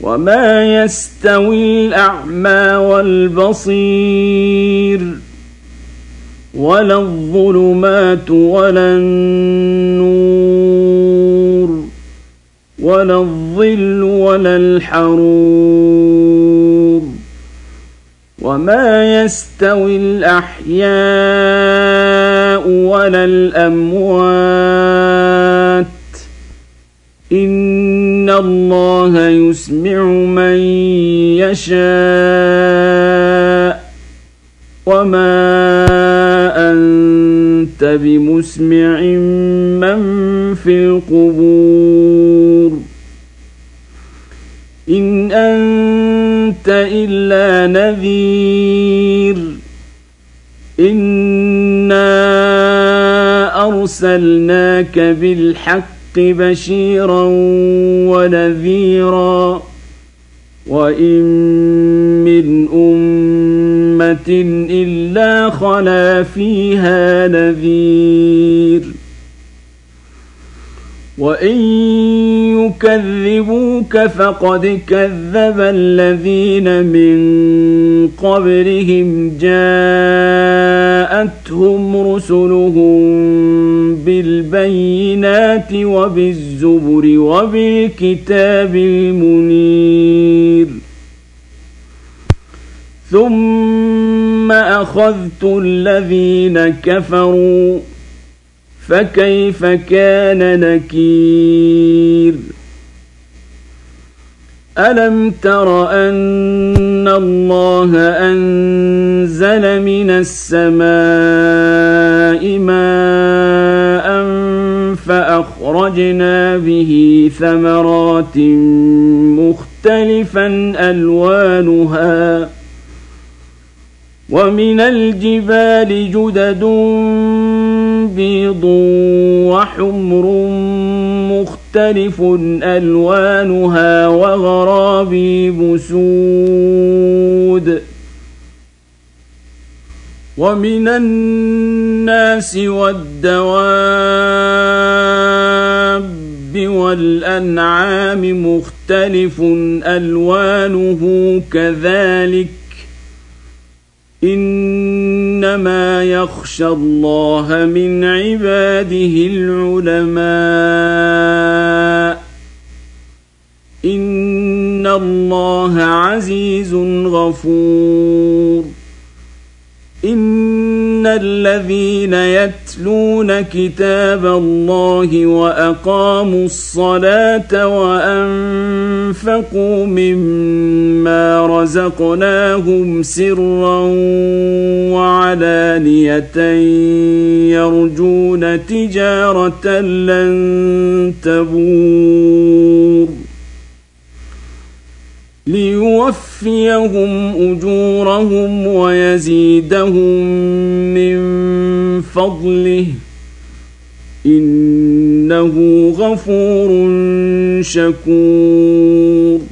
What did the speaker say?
وما يستوي الأعمى والبصير ولا الظلمات ولا النور ولا الظل ولا الحرور وما يستوي الأحياء ولا الأموات إن الله يسمع من يشاء وما أنت بمسمع من في القبور إن أنت إلا نذير إنا أرسلناك بالحق بشيرا ونذيرا وإن من أمة إلا خلا فيها نذير وإن يكذبوك فقد كذب الذين من قبلهم جاءتهم رسلهم بالبينات وبالزبر وبالكتاب المنير ثم أخذت الذين كفروا فكيف كان نكير ألم تر أن الله أنزل من السماء ماء فأخرجنا به ثمرات مختلفا ألوانها ومن الجبال جدد بيض وحمر مختلف ألوانها وغرابيب سود ومن الناس والدواب والأنعام مختلف ألوانه كذلك إنما يخشى الله من عباده العلماء إن الله عزيز غفور إن الذين يتلون كتاب الله وأقاموا الصلاة وأنفقوا مما رزقناهم سرا وعلانية يرجون تجارة لن تبور ليوفيهم أجورهم ويزيدهم من فضله إنه غفور شكور